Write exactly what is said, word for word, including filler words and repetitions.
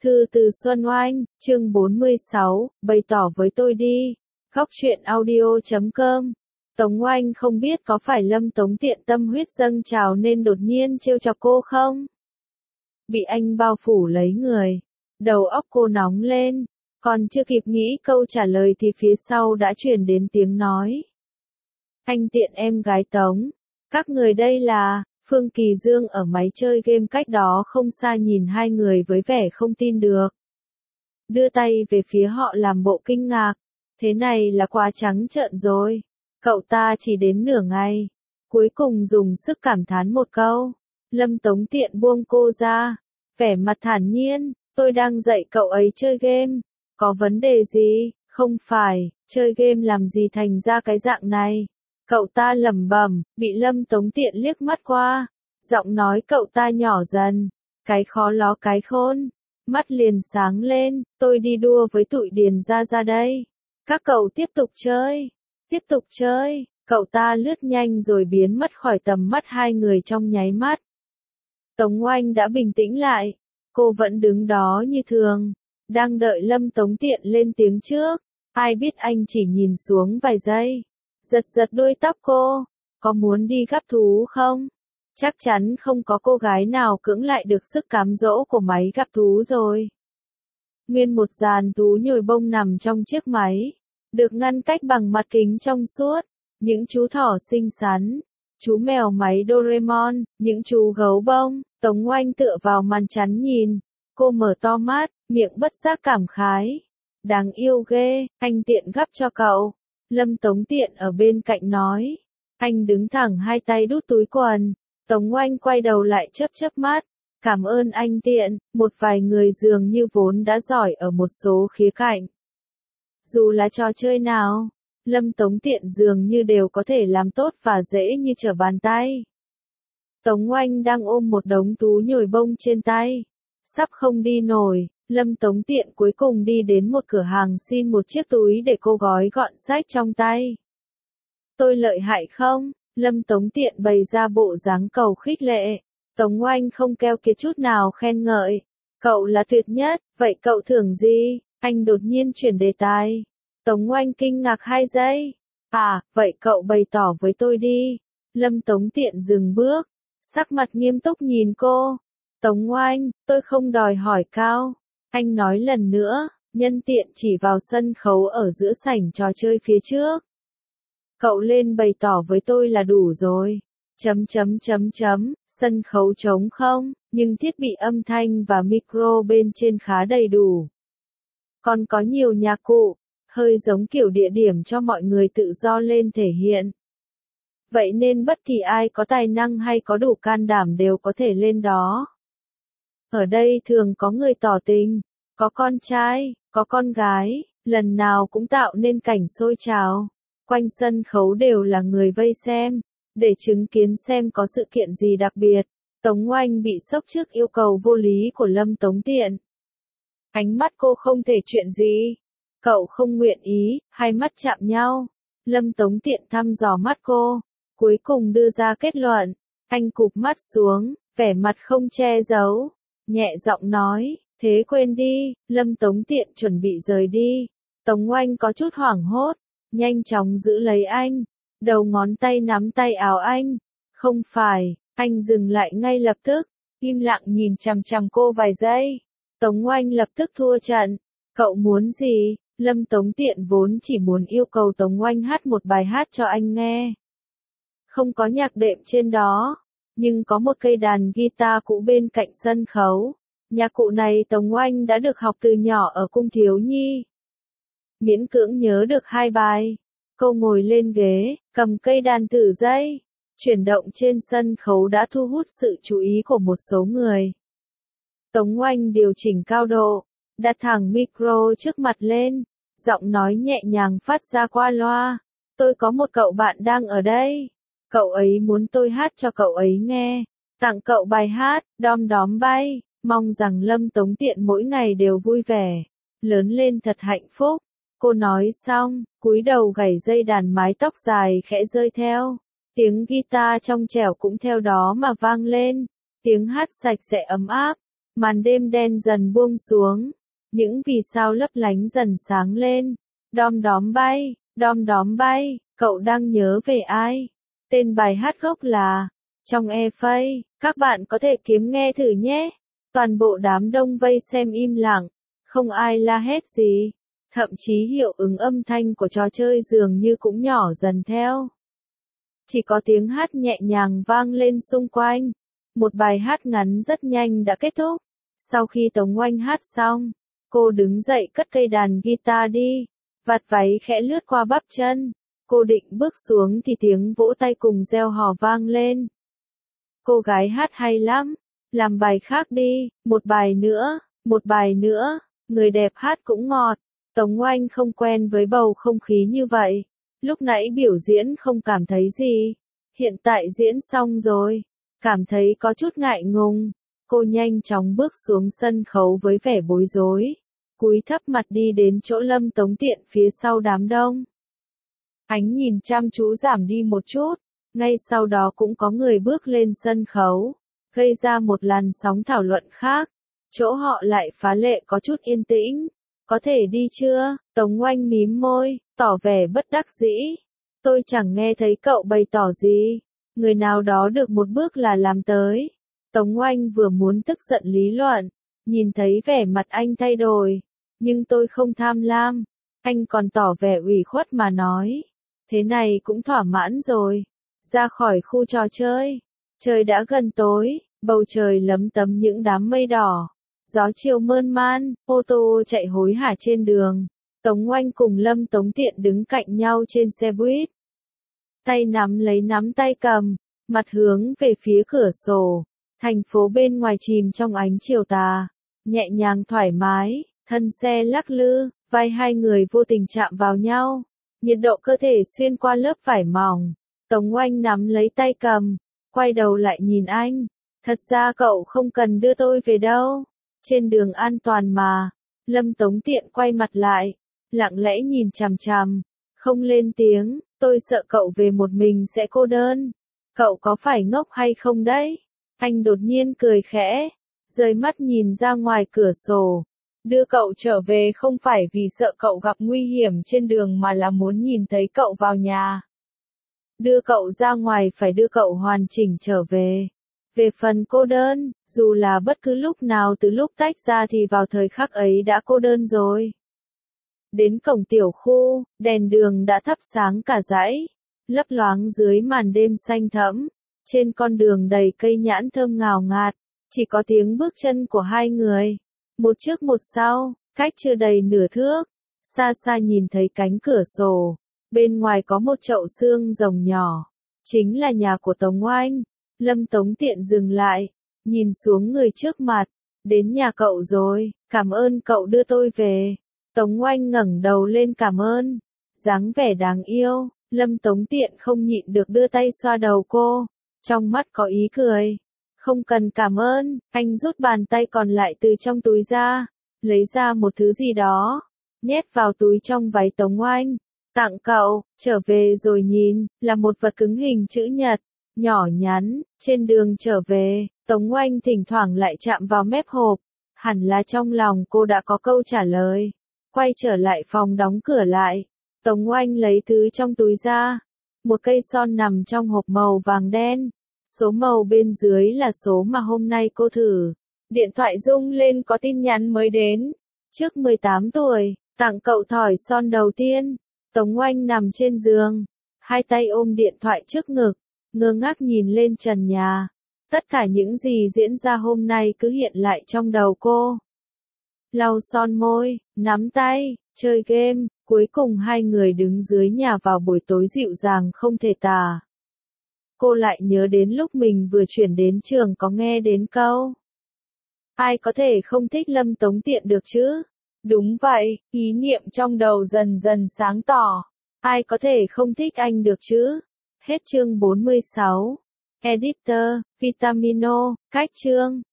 Thư từ Xuân Oanh, chương bốn mươi sáu, bày tỏ với tôi đi. Góc truyện audio chấm com. Tống Oanh không biết có phải Lâm Tống tiện tâm huyết dâng trào nên đột nhiên trêu chọc cô không? Bị anh bao phủ lấy người. Đầu óc cô nóng lên. Còn chưa kịp nghĩ câu trả lời thì phía sau đã truyền đến tiếng nói. Anh tiện em gái Tống. Các người đây là... Phương Kỳ Dương ở máy chơi game cách đó không xa nhìn hai người với vẻ không tin được. Đưa tay về phía họ làm bộ kinh ngạc. Thế này là quá trắng trợn rồi. Cậu ta chỉ đến nửa ngày. Cuối cùng dùng sức cảm thán một câu. Lâm Tống tiện buông cô ra. Vẻ mặt thản nhiên. Tôi đang dạy cậu ấy chơi game. Có vấn đề gì? Không phải, chơi game làm gì thành ra cái dạng này. Cậu ta lẩm bẩm, bị Lâm Tống tiện liếc mắt qua. Giọng nói cậu ta nhỏ dần. Cái khó ló cái khôn. Mắt liền sáng lên, tôi đi đua với tụi Điền ra ra đây. Các cậu tiếp tục chơi. Tiếp tục chơi. Cậu ta lướt nhanh rồi biến mất khỏi tầm mắt hai người trong nháy mắt. Tống Oanh đã bình tĩnh lại. Cô vẫn đứng đó như thường. Đang đợi Lâm Tống tiện lên tiếng trước. Ai biết anh chỉ nhìn xuống vài giây. Giật giật đuôi tóc cô. Có muốn đi gắp thú không? Chắc chắn không có cô gái nào cưỡng lại được sức cám dỗ của máy gắp thú rồi. Nguyên một dàn thú nhồi bông nằm trong chiếc máy. Được ngăn cách bằng mặt kính trong suốt. Những chú thỏ xinh xắn. Chú mèo máy Doraemon. Những chú gấu bông. Tống Oanh tựa vào màn chắn nhìn. Cô mở to mắt, miệng bất giác cảm khái. Đáng yêu ghê, anh tiện gắp cho cậu. Lâm Tống tiện ở bên cạnh nói. Anh đứng thẳng hai tay đút túi quần. Tống Oanh quay đầu lại chớp chớp mắt. Cảm ơn anh tiện, một vài người dường như vốn đã giỏi ở một số khía cạnh. Dù là trò chơi nào, Lâm Tống tiện dường như đều có thể làm tốt và dễ như trở bàn tay. Tống Oanh đang ôm một đống thú nhồi bông trên tay. Sắp không đi nổi, Lâm Tống tiện cuối cùng đi đến một cửa hàng xin một chiếc túi để cô gói gọn sách trong tay. Tôi lợi hại không? Lâm Tống tiện bày ra bộ dáng cầu khích lệ. Tống Oanh không keo kiệt chút nào khen ngợi. Cậu là tuyệt nhất, vậy cậu thưởng gì? Anh đột nhiên chuyển đề tài. Tống Oanh kinh ngạc hai giây. À, vậy cậu bày tỏ với tôi đi. Lâm Tống tiện dừng bước. Sắc mặt nghiêm túc nhìn cô. Tống Oanh, tôi không đòi hỏi cao. Anh nói lần nữa, nhân tiện chỉ vào sân khấu ở giữa sảnh trò chơi phía trước. Cậu lên bày tỏ với tôi là đủ rồi. Chấm chấm chấm chấm, sân khấu trống không, nhưng thiết bị âm thanh và micro bên trên khá đầy đủ. Còn có nhiều nhạc cụ, hơi giống kiểu địa điểm cho mọi người tự do lên thể hiện. Vậy nên bất kỳ ai có tài năng hay có đủ can đảm đều có thể lên đó. Ở đây thường có người tỏ tình, có con trai, có con gái, lần nào cũng tạo nên cảnh sôi trào. Quanh sân khấu đều là người vây xem, để chứng kiến xem có sự kiện gì đặc biệt. Tống Oanh bị sốc trước yêu cầu vô lý của Lâm Tống tiện. Ánh mắt cô không thể chuyện gì. Cậu không nguyện ý, hai mắt chạm nhau. Lâm Tống tiện thăm dò mắt cô, cuối cùng đưa ra kết luận. Anh cụp mắt xuống, vẻ mặt không che giấu. Nhẹ giọng nói, thế quên đi. Lâm Tống tiện chuẩn bị rời đi. Tống Oanh có chút hoảng hốt, nhanh chóng giữ lấy anh, đầu ngón tay nắm tay áo anh. Không phải, anh dừng lại ngay lập tức, im lặng nhìn chằm chằm cô vài giây. Tống Oanh lập tức thua trận. Cậu muốn gì? Lâm Tống tiện vốn chỉ muốn yêu cầu Tống Oanh hát một bài hát cho anh nghe. Không có nhạc đệm trên đó, nhưng có một cây đàn guitar cũ bên cạnh sân khấu. Nhạc cụ này Tống Oanh đã được học từ nhỏ ở cung thiếu nhi. Miễn cưỡng nhớ được hai bài. Cô ngồi lên ghế, cầm cây đàn thử dây. Chuyển động trên sân khấu đã thu hút sự chú ý của một số người. Tống Oanh điều chỉnh cao độ, đặt thẳng micro trước mặt lên. Giọng nói nhẹ nhàng phát ra qua loa. Tôi có một cậu bạn đang ở đây. Cậu ấy muốn tôi hát cho cậu ấy nghe. Tặng cậu bài hát, Đom Đóm Bay. Mong rằng Lâm Tống tiện mỗi ngày đều vui vẻ. Lớn lên thật hạnh phúc. Cô nói xong, cúi đầu gảy dây đàn mái tóc dài khẽ rơi theo. Tiếng guitar trong trẻo cũng theo đó mà vang lên. Tiếng hát sạch sẽ ấm áp. Màn đêm đen dần buông xuống, những vì sao lấp lánh dần sáng lên. Đom đóm bay, đom đóm bay, cậu đang nhớ về ai? Tên bài hát gốc là Trong e phây, các bạn có thể kiếm nghe thử nhé. Toàn bộ đám đông vây xem im lặng, không ai la hét gì. Thậm chí hiệu ứng âm thanh của trò chơi dường như cũng nhỏ dần theo. Chỉ có tiếng hát nhẹ nhàng vang lên xung quanh. Một bài hát ngắn rất nhanh đã kết thúc. Sau khi Tống Oanh hát xong, cô đứng dậy cất cây đàn guitar đi. Vạt váy khẽ lướt qua bắp chân. Cô định bước xuống thì tiếng vỗ tay cùng reo hò vang lên. Cô gái hát hay lắm. Làm bài khác đi, một bài nữa, một bài nữa. Người đẹp hát cũng ngọt. Tống Oanh không quen với bầu không khí như vậy. Lúc nãy biểu diễn không cảm thấy gì. Hiện tại diễn xong rồi. Cảm thấy có chút ngại ngùng. Cô nhanh chóng bước xuống sân khấu với vẻ bối rối. Cúi thấp mặt đi đến chỗ Lâm Tống Tiện phía sau đám đông. Ánh nhìn chăm chú giảm đi một chút. Ngay sau đó cũng có người bước lên sân khấu. Gây ra một làn sóng thảo luận khác. Chỗ họ lại phá lệ có chút yên tĩnh. Có thể đi chưa? Tống Oanh mím môi, tỏ vẻ bất đắc dĩ. Tôi chẳng nghe thấy cậu bày tỏ gì. Người nào đó được một bước là làm tới. Tống Oanh vừa muốn tức giận lý luận. Nhìn thấy vẻ mặt anh thay đổi. Nhưng tôi không tham lam. Anh còn tỏ vẻ ủy khuất mà nói. Thế này cũng thỏa mãn rồi. Ra khỏi khu trò chơi. Trời đã gần tối. Bầu trời lấm tấm những đám mây đỏ. Gió chiều mơn man, ô tô chạy hối hả trên đường. Tống Oanh cùng Lâm Tống Tiện đứng cạnh nhau trên xe buýt. Tay nắm lấy nắm tay cầm, mặt hướng về phía cửa sổ. Thành phố bên ngoài chìm trong ánh chiều tà. Nhẹ nhàng thoải mái, thân xe lắc lư, vai hai người vô tình chạm vào nhau. Nhiệt độ cơ thể xuyên qua lớp vải mỏng. Tống Oanh nắm lấy tay cầm, quay đầu lại nhìn anh. Thật ra cậu không cần đưa tôi về đâu. Trên đường an toàn mà. Lâm Tống Tiện quay mặt lại, lặng lẽ nhìn chằm chằm, không lên tiếng. Tôi sợ cậu về một mình sẽ cô đơn. Cậu có phải ngốc hay không đấy? Anh đột nhiên cười khẽ, rời mắt nhìn ra ngoài cửa sổ. Đưa cậu trở về không phải vì sợ cậu gặp nguy hiểm trên đường mà là muốn nhìn thấy cậu vào nhà. Đưa cậu ra ngoài phải đưa cậu hoàn chỉnh trở về. Về phần cô đơn, dù là bất cứ lúc nào từ lúc tách ra thì vào thời khắc ấy đã cô đơn rồi. Đến cổng tiểu khu, đèn đường đã thắp sáng cả dãy, lấp loáng dưới màn đêm xanh thẫm. Trên con đường đầy cây nhãn thơm ngào ngạt, chỉ có tiếng bước chân của hai người. Một trước một sau, cách chưa đầy nửa thước. Xa xa nhìn thấy cánh cửa sổ. Bên ngoài có một chậu xương rồng nhỏ. Chính là nhà của Tống Oanh. Lâm Tống Tiện dừng lại, nhìn xuống người trước mặt. Đến nhà cậu rồi, cảm ơn cậu đưa tôi về. Tống Oanh ngẩng đầu lên cảm ơn. Dáng vẻ đáng yêu, Lâm Tống Tiện không nhịn được đưa tay xoa đầu cô. Trong mắt có ý cười. Không cần cảm ơn, anh rút bàn tay còn lại từ trong túi ra. Lấy ra một thứ gì đó. Nhét vào túi trong váy Tống Oanh. Tặng cậu, trở về rồi nhìn, là một vật cứng hình chữ nhật. Nhỏ nhắn, trên đường trở về, Tống Oanh thỉnh thoảng lại chạm vào mép hộp. Hẳn là trong lòng cô đã có câu trả lời. Quay trở lại phòng đóng cửa lại. Tống Oanh lấy thứ trong túi ra. Một cây son nằm trong hộp màu vàng đen. Số màu bên dưới là số mà hôm nay cô thử. Điện thoại rung lên có tin nhắn mới đến. Trước mười tám tuổi, tặng cậu thỏi son đầu tiên. Tống Oanh nằm trên giường. Hai tay ôm điện thoại trước ngực. Ngơ ngác nhìn lên trần nhà. Tất cả những gì diễn ra hôm nay cứ hiện lại trong đầu cô. Lau son môi, nắm tay, chơi game, cuối cùng hai người đứng dưới nhà vào buổi tối dịu dàng không thể tả. Cô lại nhớ đến lúc mình vừa chuyển đến trường có nghe đến câu. Ai có thể không thích Lâm Tống Tiện được chứ? Đúng vậy, ý niệm trong đầu dần dần sáng tỏ. Ai có thể không thích anh được chứ? Hết chương bốn mươi sáu. Editor, Vitamino, cách chương.